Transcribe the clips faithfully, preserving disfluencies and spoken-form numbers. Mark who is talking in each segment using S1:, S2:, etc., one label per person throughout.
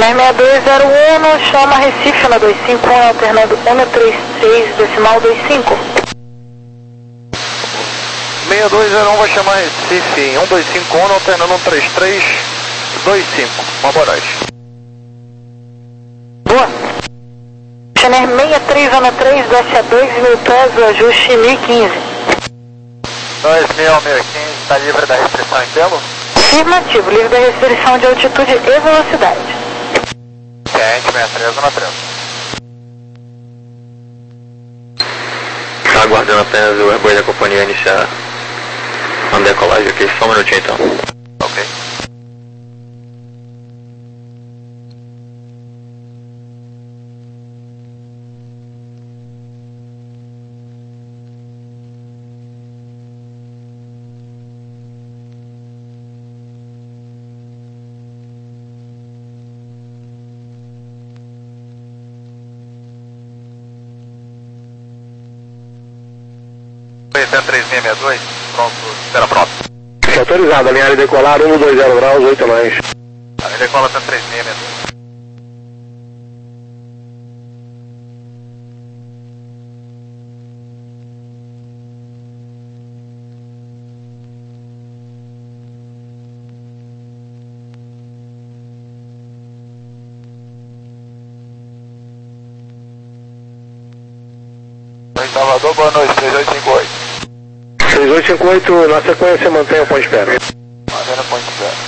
S1: seis dois zero um, chama Recife na dois cinco um, alternando um três três, decimal dois cinco.
S2: seis dois zero um vai chamar Recife em um dois cinco um, alternando um três três, dois cinco, Moraes.
S1: Boa. Channel seis três um três, desce a dois mil pés, o ajuste mil e quinze.
S2: dois mil, mil e quinze, está livre da restrição em tempo?
S1: Afirmativo, livre da restrição de altitude e velocidade.
S2: Quente, seis três um três.
S3: Está aguardando apenas o airboy da companhia iniciar a decolagem aqui, só um minutinho então.
S2: Ok. três seis seis dois, pronto, espera pronto.
S4: Autorizado, alinhar e decolar, um dois zero graus, oito mais.
S2: Alinhar e decola três seis seis dois. Salvador, boa noite, três oito cinco oito.
S4: três oito cinco oito, na sequência mantém o ponto de espera.
S2: Mantendo o ponto de espera.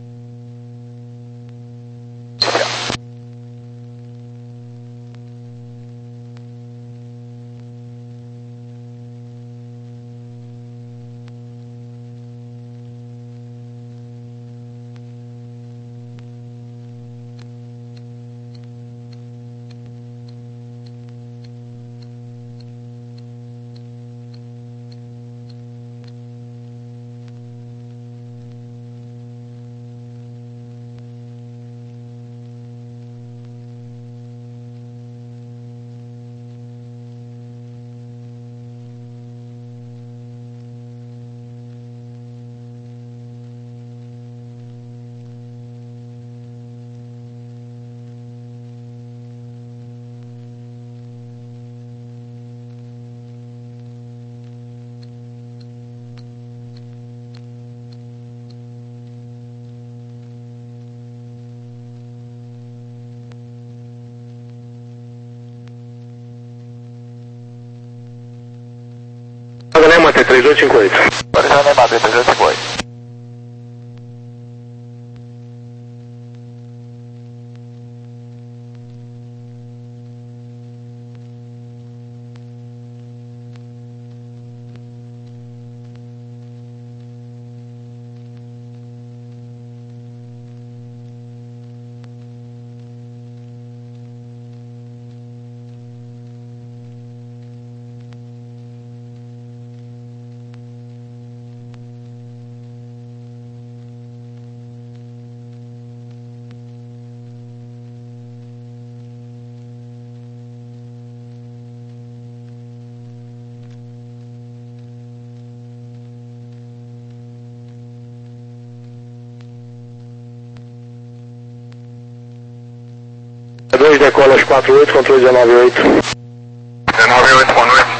S4: Neymar três oito cinco oito.
S2: Autorizado Neymar três oito cinco oito.
S4: dois decola aos quatro oito, controle dezenove oito.
S2: dezenove oito, boa noite.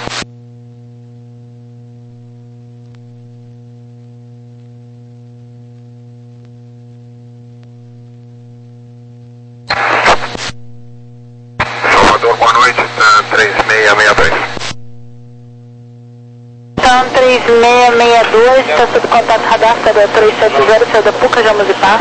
S2: Salvador, boa noite, três seis seis dois.
S1: Então, três seis seis dois, está sob contato radar, cadê três sete zero, saiu da Puca, já Musipá.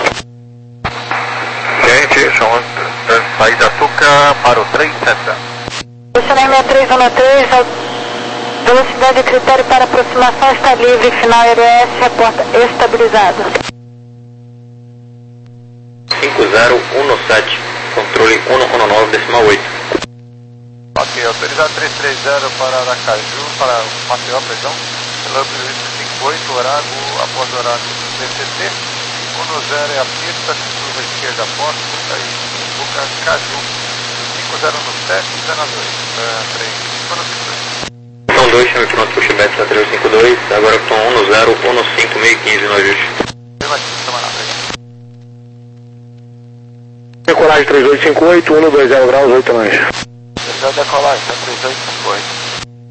S2: Gente, chamando sair da Tuca para o três sete zero.
S1: Channel seis três um três, velocidade e critério para aproximação está livre, final R S, reporta estabilizado.
S3: cinco zero um sete, controle um um nove, decimal oito.
S2: Ok, autorizado três três zero para Aracaju, para Maceió, perdão. Quilômetro cinco oito, horário, após o horário do C C T. um zero é a pista, curva esquerda, porta, e Boca Caju. cinco zero sete, dezenove oito. três,
S3: Tom dois, chame pronto, puxa bet três cinco dois, agora com um zero um cinco mil e quinze no ajuste.
S4: Decolagem decolagem três oito cinco oito, um dois zero graus, oito nós.
S2: Desceu decolagem, três oito cinco oito.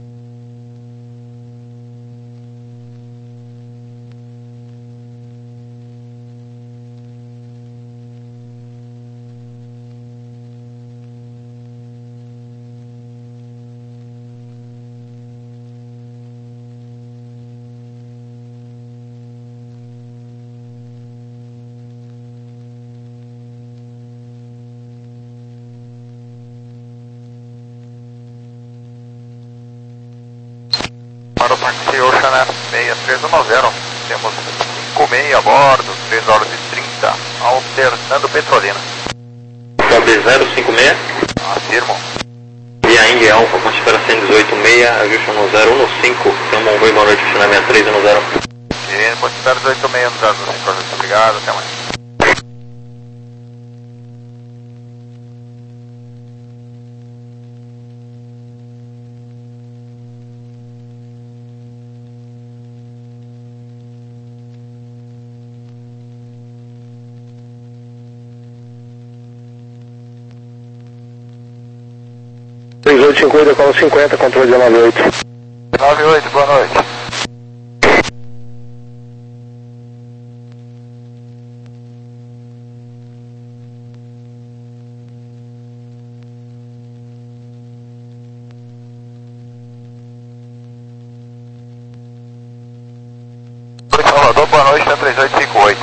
S2: Para o táxi Ocean seis três um zero, temos cinco seis a bordo, três horas e trinta, alternando Petrolina.
S3: Sobe zero cinco seis.
S2: Afirmo.
S3: Via Indy Alfa, Conspira cento e dezoito seis, ajuste no zero um cinco, Selma Oi, boa noite, China sessenta e três um zero.
S2: E Conspira dezoito seis no zero cinco, obrigado, até mais.
S4: três oito cinco oito, decola cinquenta, controle nove oito.
S2: nove oito, boa noite. Salvador, boa noite, três oito cinco oito.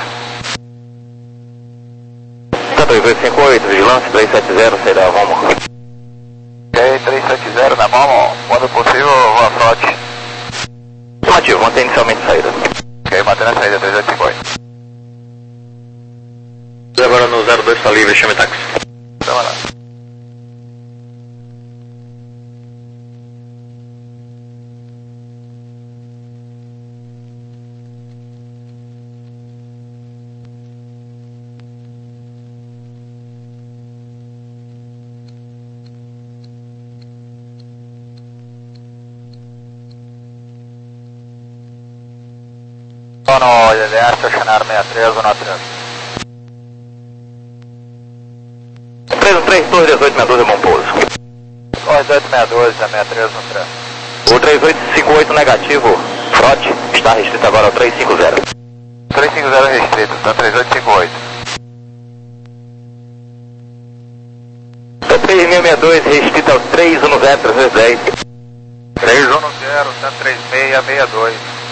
S3: três oito cinco oito, vigilância três sete zero, saída Roma.
S2: Ok, três sete zero na mão, quando possível, a frote.
S3: Ativo, mantém inicialmente saída.
S2: Ok, mantendo a saída, três oito cinco oito.
S3: Agora no zero dois está livre, chame táxi.
S2: Tamo lá. Sono I D S, Oceanar sessenta e três um três.
S3: três um três, Torre dezoito sessenta e dois, bom pouso.
S2: Torre dezoito sessenta e dois, sessenta e três um três.
S3: O três oito cinco oito negativo, frote, está restrito agora ao três cinco zero.
S2: três cinco zero restrito, tá três oito cinco oito.
S3: O três mil e sessenta e dois restrito ao três um zero, três dez.
S2: três um zero, cento e três seis sessenta e dois.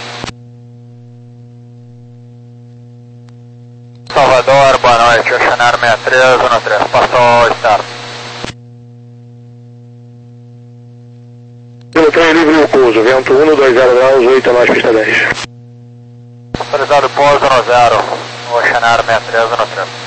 S2: Salvador, boa noite, Oceanar sessenta e três um três, passou o start.
S4: Pelo trem livre o pouso, vento um dois zero graus, oito nós, pista dez.
S2: Autorizado pouso no zero, Oceanar sessenta e três um três.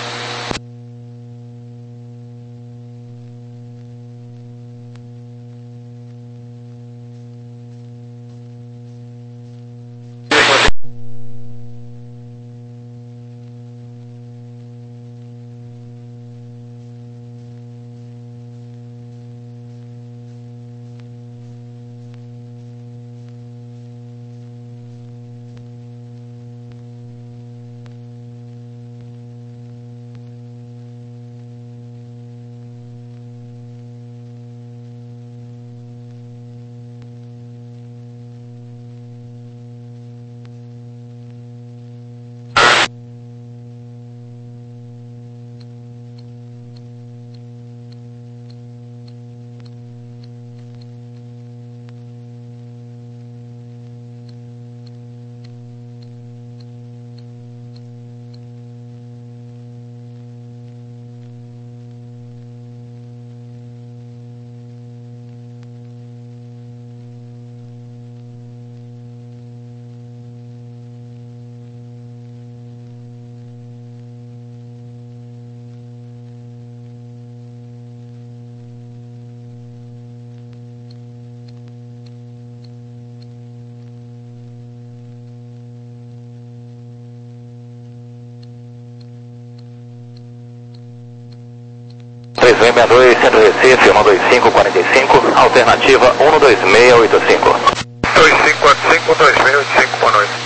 S3: três sessenta e dois, Centro Recife, um dois cinco quatro cinco, alternativa um dois seis oito cinco.
S2: dois cinco quatro cinco, dois seis oito cinco, boa noite.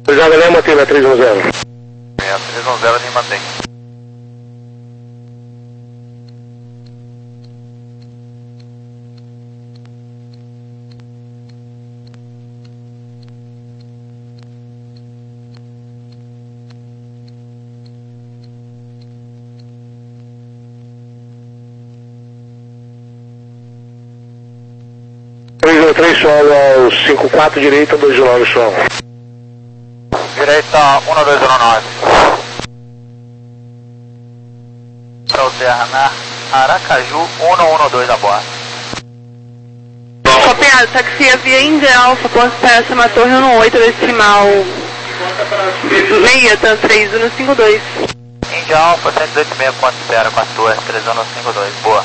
S4: Autorizado Lima, mantém três um zero.
S2: seis três um zero, nem mantém.
S4: três um três solo ao cinco quatro, direita, dois um nove solo.
S2: Direita um dois um nove. Para Terra na Aracaju um um dois a bordo.
S5: Copiado, taxi via Índia Alfa, posto para uma torre um oito decimal meia, tanto três um cinco dois.
S2: Índia Alfa cento e dezoito meia, quanto espera com a torre três um cinco dois, boa.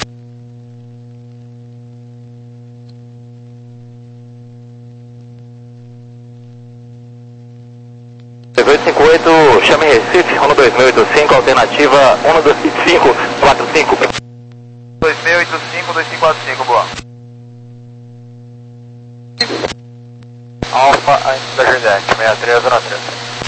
S3: dezoito cinquenta e oito, chame Recife, um dois mil e oitenta e cinco, alternativa um dois cinco quatro cinco.
S2: dois mil e oitenta e cinco, dois cinco quatro cinco, boa. Alfa, antes da Juliette, seis três zero três.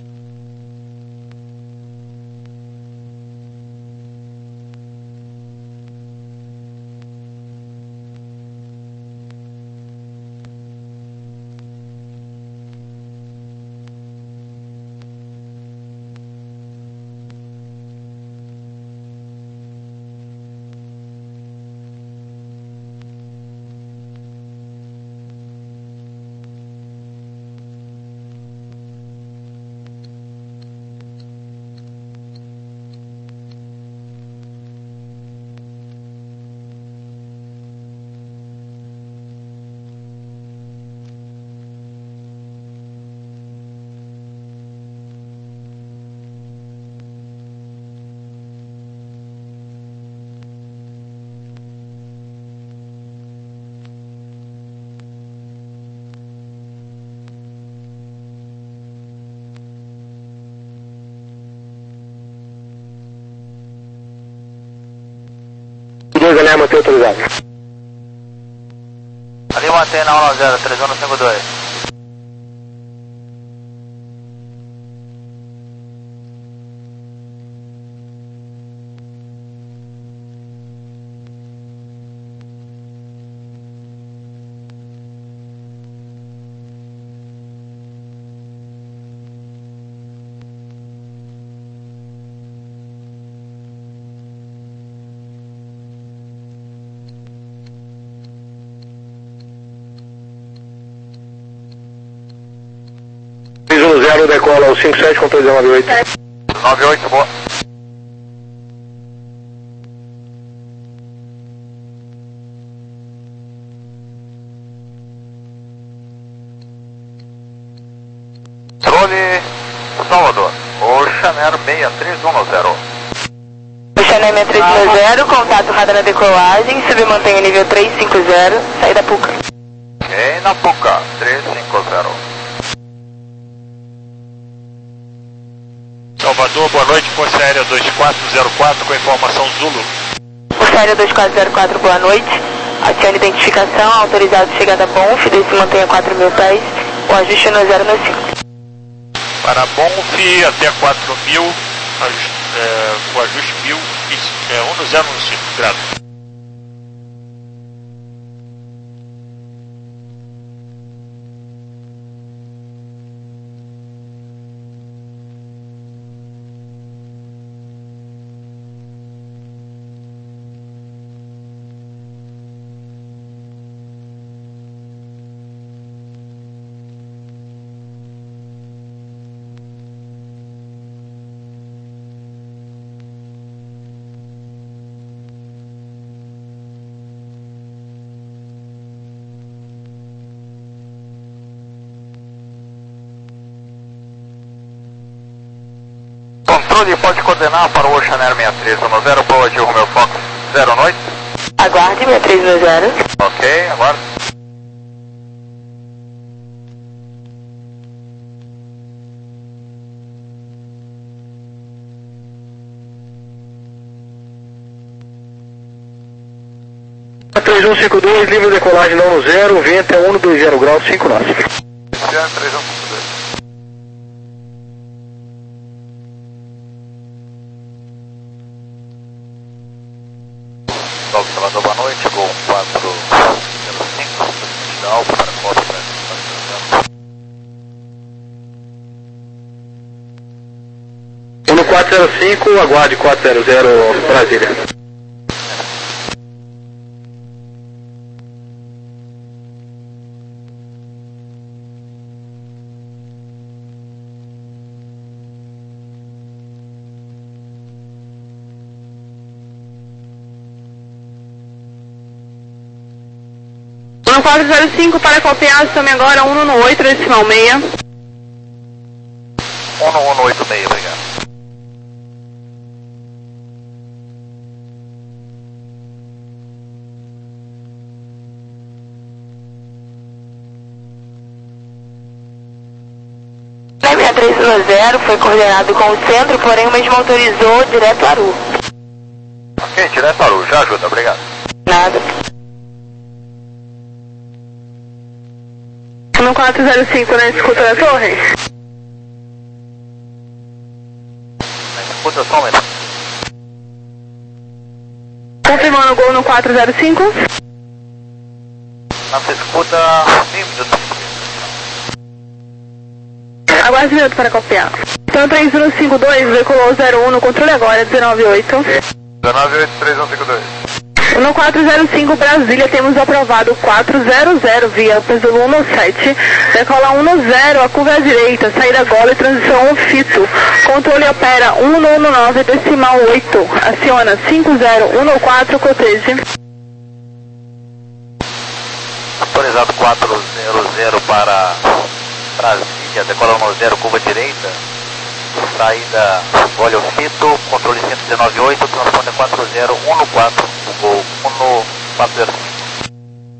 S4: dois Lima, mantém autorizado.
S2: Ali mantém na um zero, três um cinco dois.
S4: três um zero, decola ao cinco sete com três nove oito.
S2: nove oito, boa. Controle Salvador, Oceanair seis três um zero.
S1: Oceanair seis três um zero, contato radar na decolagem, submantenha nível três cinco zero, saída Puca.
S2: Ok, na Puca, três cinco zero.
S6: Salvador, boa noite, Força Aérea dois quatro zero quatro com informação Zulu.
S1: Força Aérea dois quatro zero quatro, boa noite. Acione identificação, autorizado chegada a Bonf, desce mantenha quatro mil pés, o ajuste no zero no cinco.
S6: Para Bonf até quatro mil, aj- é, o ajuste mil, é, um no zero no cinco, grato.
S2: Controle pode coordenar para o Oceanair seis três um zero, boa de Romeo Fox zero noite.
S1: Aguarde, seis três um zero.
S2: Ok, agora.
S4: três um cinco dois, livre decolagem não no zero, vento é um dois zero graus, cinco nove.
S2: três um cinco dois. Salve Salvador, boa noite, Gol quatro zero cinco, da Alfa para Copa,
S4: no quatro zero cinco, aguarde quatro zero zero, Brasília.
S5: um quatro zero cinco para copiar, chame agora um no oito, decimal meia.
S2: um no um no oito seis, obrigado.
S1: seis três um zero foi coordenado com o centro, porém o mesmo autorizou direto a Aru.
S2: Ok, direto a Aru, já ajuda, obrigado.
S1: Nada.
S5: um quatro zero cinco na escuta da torre.
S2: Na escuta só um minuto.
S5: Confirmando o gol no quatro zero cinco.
S2: Nossa escuta, meio minuto.
S5: Aguarde um minuto para copiar. Então três um cinco dois, veiculou zero um no controle agora, dezenove oito.
S2: dezenove oito, três um cinco dois.
S5: No quatro zero cinco Brasília temos aprovado quatro zero zero via Peso um no sete, decola um no zero, a curva à direita, saída gola e transição um fito. Controle opera um no um no nove, decimal oito, aciona cinco zero um no quatro, cotege.
S2: Autorizado quatro zero zero para Brasília, decola um no zero, curva direita, saída gola o fito, controle cento e dezenove oito, transponder quatro zero um no quatro. Gol um no quatro zero cinco.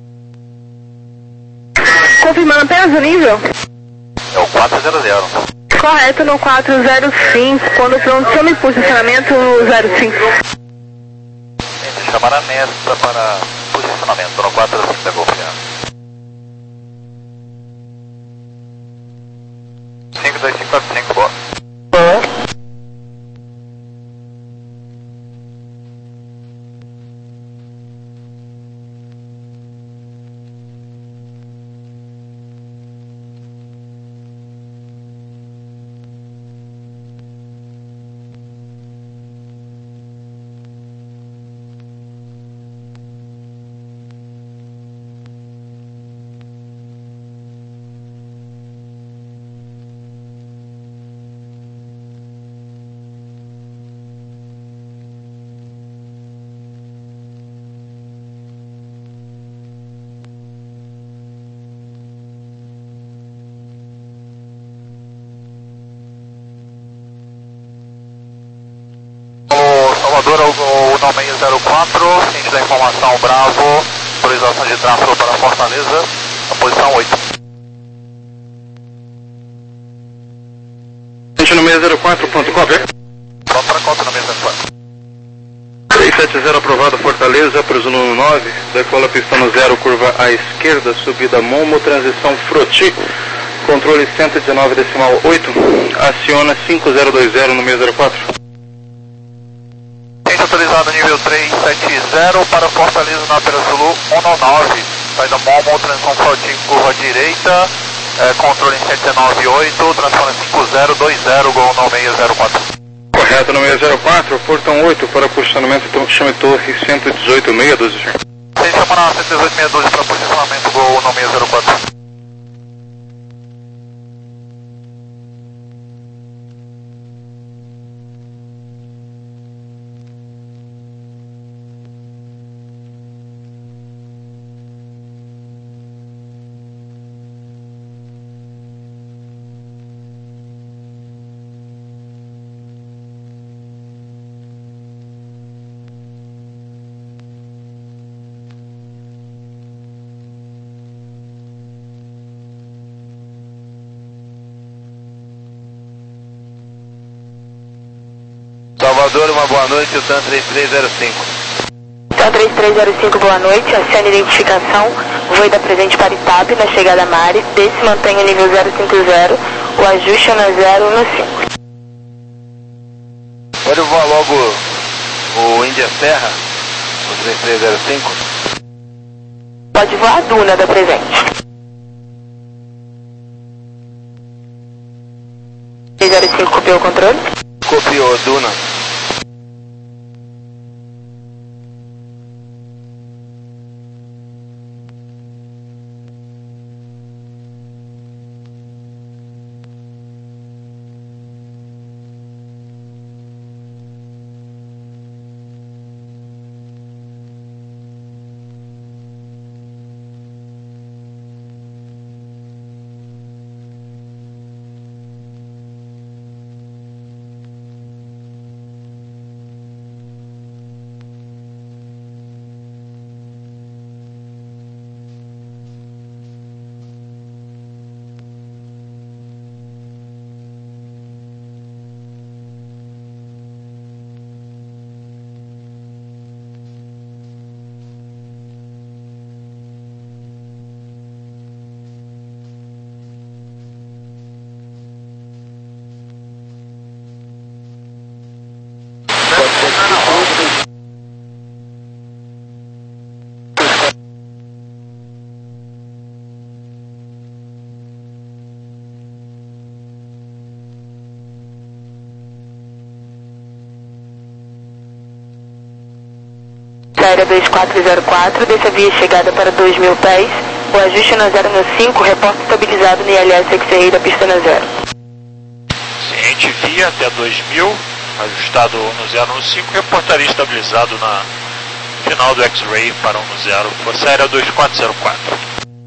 S5: Confirmando apenas o nível?
S2: É o quatro zero zero.
S5: Correto no quatro zero cinco, quando pronto, chame posicionamento no zero cinco.
S2: Gente, chamar a Nesta para posicionamento no quatro zero cinco da Golf. cinco dois cinco quatro cinco, boa. Salvador, o nome é zero quatro, ciente da informação Bravo, autorização de tráfego para Fortaleza, a posição oito.
S4: Ciente no seis zero quatro, ponto copy.
S2: Pronto para conta no seis zero quatro.
S4: três sete zero aprovado, Fortaleza, presumo no nove, decola pista no zero, curva à esquerda, subida Momo, transição Froti, controle cento e dezenove decimal oito, aciona cinco zero dois zero no seis zero quatro.
S2: Autorizado nível três sete zero para Fortaleza na Pera Zulu um no nove, saída Momo, transição Froti, curva direita, é, controle cento e dezenove oito, transição cinco zero dois zero, gol no seis zero quatro.
S4: Correto no seis zero quatro, portão oito para posicionamento, então chame torre cento e dezoito seis doze.
S2: Você chama na cento e dezoito seis doze para posicionamento, gol no seis zero quatro.
S3: Salvador, uma boa noite, o TAM três três zero cinco.
S1: TAM três três zero cinco, boa noite, acione identificação, voo da presente para Itape, na chegada a Mari, desse mantenha o nível zero cinco zero, o ajuste é no zero um cinco.
S3: Pode voar logo o Índia Serra,
S2: O três três zero cinco.
S1: Pode voar a Duna da presente. três zero cinco copiou o controle?
S2: Copiou, Duna.
S1: Saída dois quatro zero quatro, dessa via chegada para dois mil pés. O ajuste na zero no cinco, reporte estabilizado no I L S X R I da pista na zero.
S6: Ciente via até dois mil, ajustado no zero no cinco, reportaria estabilizado na final do X-Ray para um no zero, Força Aérea dois quatro zero quatro.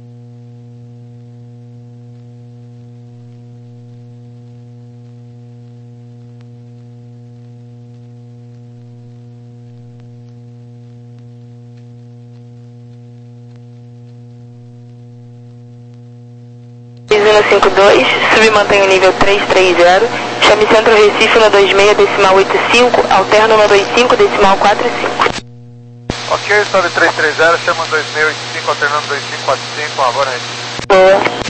S1: cinco dois, submantém o nível três três zero, chame Centro Recife no dois seis decimal oito cinco, alterno no dois cinco decimal quatro cinco.
S2: Ok, sobe três três zero, chama dois seis oito cinco, alternando dois cinco quatro cinco, agora Recife.
S1: Boa.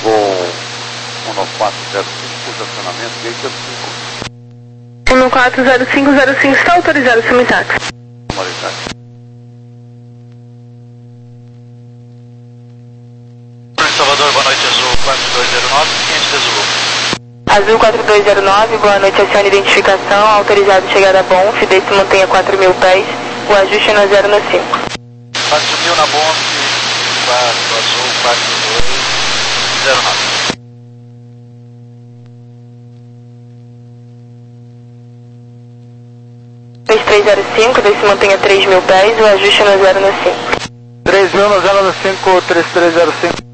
S2: Gol um quatro zero cinco, por estacionamento, gate cinco.
S5: um quatro zero cinco zero cinco está autorizado, simultáxi.
S6: Salvador, boa noite, Azul quatro dois zero nove, quinhentos de Zulu.
S1: Azul quatro dois zero nove, boa noite, acione identificação, autorizado chegada a Bonf, desse mantenha quatro mil pés, o ajuste no zero no cinco.
S6: quatro mil na Bonf, quatro Azul quatro dois zero nove.
S1: três três zero cinco, desse mantenha três mil pés, o ajuste no zero no cinco.
S2: três mil no zero no cinco, três três zero cinco.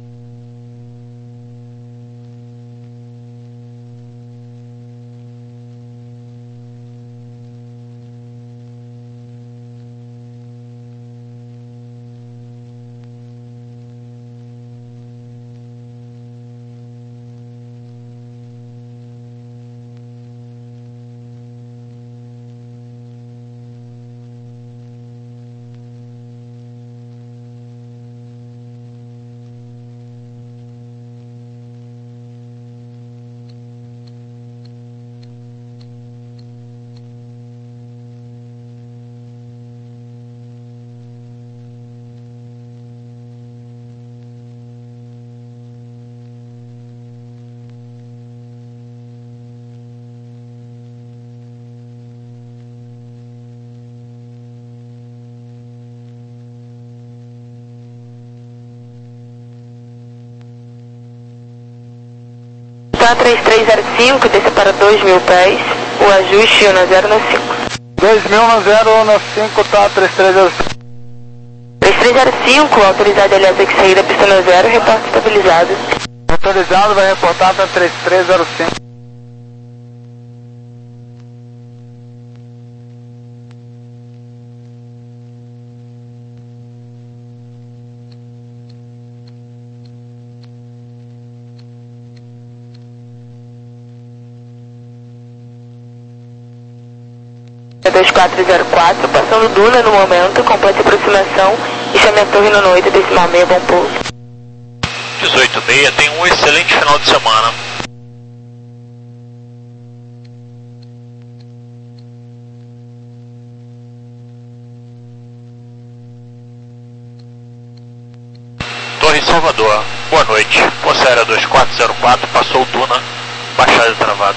S1: três três zero cinco, desça para dois mil pés, o ajuste no zero no cinco.
S2: dois mil no zero no cinco, tá, três três zero cinco.
S1: três três zero cinco, autorizado aliás que saída, pista no zero, reporte estabilizado.
S2: Autorizado, vai reportar para três três zero cinco.
S1: dois quatro zero quatro, passando Duna no momento, complete aproximação e chame a torre no oito decimal meia, bom pouso.
S6: dezoito e meia, tem um excelente final de semana. Torre Salvador, boa noite. Força Aérea dois quatro zero quatro, passou Duna, baixada travada.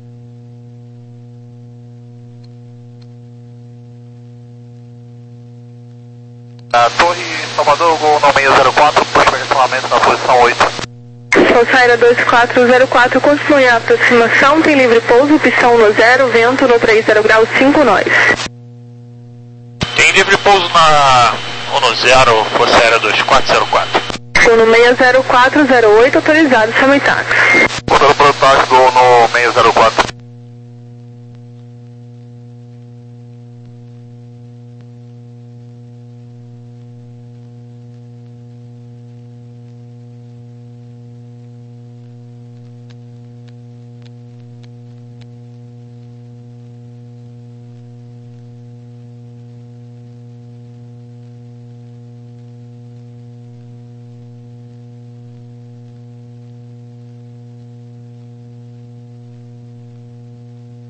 S6: A Torre Salvador, Gol nove seis zero quatro, puxa posicionamento na posição oito.
S5: Força Aérea dois quatro zero quatro, continue a aproximação, tem livre pouso, pistão no zero, vento no trinta graus cinco nós.
S6: Tem livre pouso na no zero, Força Aérea dois quatro zero quatro.
S5: No seis zero quatro zero oito, autorizado, simultáxi.
S2: Voltando para o táxi do no seis zero quatro.